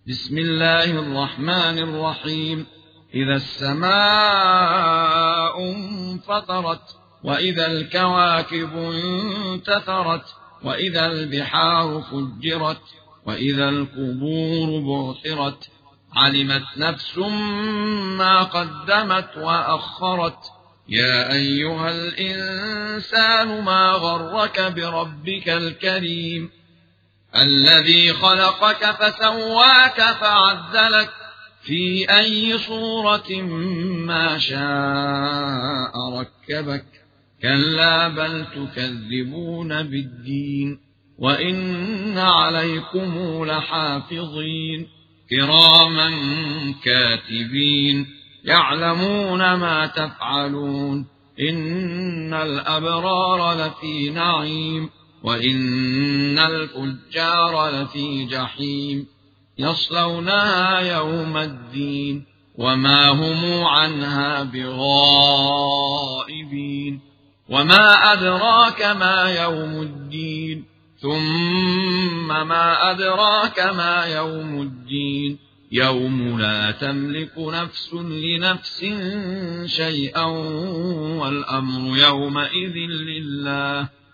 بسم الله الرحمن الرحيم. إذا السماء انفطرت، وإذا الكواكب انتثرت، وإذا البحار فجرت، وإذا القبور بعثرت، علمت نفس ما قدمت وأخرت. يا أيها الإنسان ما غرك بربك الكريم الذي خلقك فسواك فعدلك في أي صورة ما شاء ركبك. كلا بل تكذبون بالدين، وإن عليكم لحافظين كراما كاتبين يعلمون ما تفعلون. إن الأبرار لفي نعيم، وإن الفجار لفي جحيم يصلونها يوم الدين وما هم عنها بغائبين. وما أدراك ما يوم الدين، ثم ما أدراك ما يوم الدين. يوم لا تملك نفس لنفس شيئا والأمر يومئذ لله.